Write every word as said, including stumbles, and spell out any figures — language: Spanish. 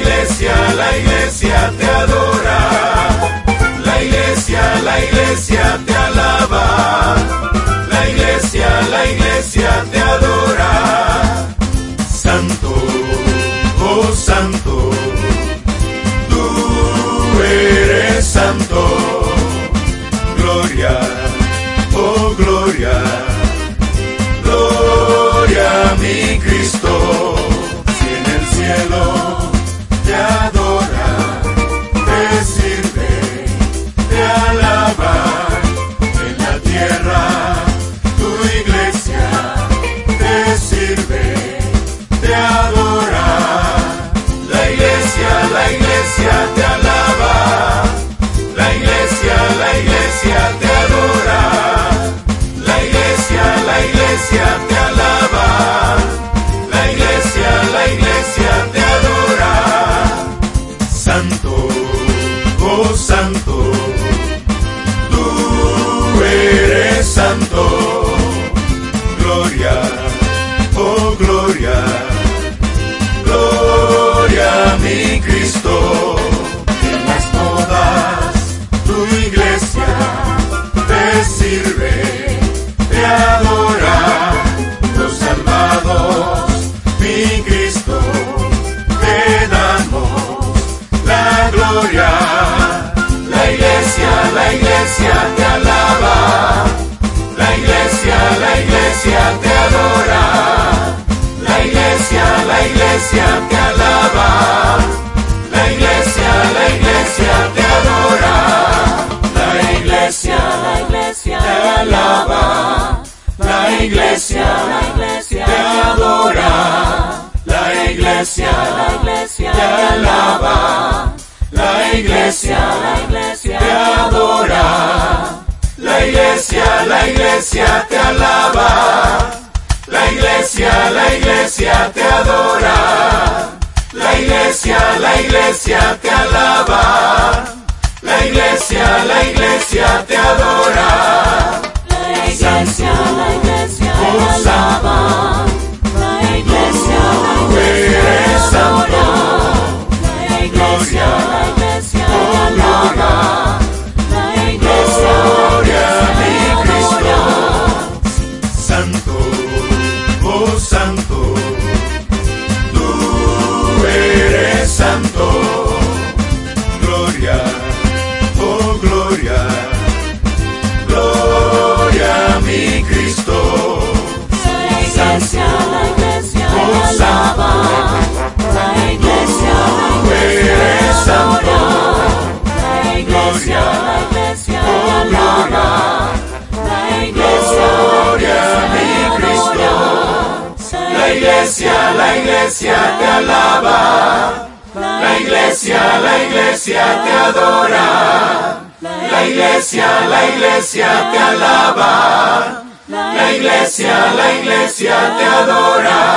iglesia, la iglesia te adora. La iglesia, la iglesia te alaba. La iglesia, la iglesia te adora. Santo, oh santo, tú eres santo. Gloria, oh gloria, gloria a mi Cristo. Si en el cielo te adora, te sirve, te alaba. En la tierra tu iglesia te sirve, te adora. La iglesia, la iglesia te alaba. La iglesia, la iglesia te adora. La iglesia, la iglesia te alaba. La iglesia, la iglesia te adora. Santo, oh santo, tú eres santo. Gloria, oh gloria, gloria a mi Cristo. En las bodas tu iglesia te sirve, te adora. Los salvados, mi Cristo, te damos la gloria. La iglesia, la iglesia te alaba. La iglesia, la iglesia te adora. La iglesia, la iglesia te alaba. La iglesia, la iglesia te adora. La iglesia, la iglesia te alaba. La iglesia, la iglesia te adora. La iglesia, la iglesia te alaba. La iglesia, la iglesia te adora. La iglesia, la iglesia te alaba. La iglesia, la iglesia te adora. La iglesia, la iglesia te alaba. La iglesia, la iglesia te adora. La iglesia, la iglesia te alaba. La iglesia, la iglesia te adora. La iglesia, la iglesia te alaba. La iglesia, Gloria a mi Cristo. Santo, oh santo, tú eres santo. Gloria, oh gloria, gloria a mi Cristo. la iglesia, la iglesia te alaba. La iglesia, la iglesia te adora. La iglesia, la iglesia te alaba. La iglesia, Gloria a mi Cristo. La iglesia, la iglesia te alaba. La iglesia, la iglesia te adora. La iglesia, la iglesia te alaba. La iglesia, la iglesia te adora.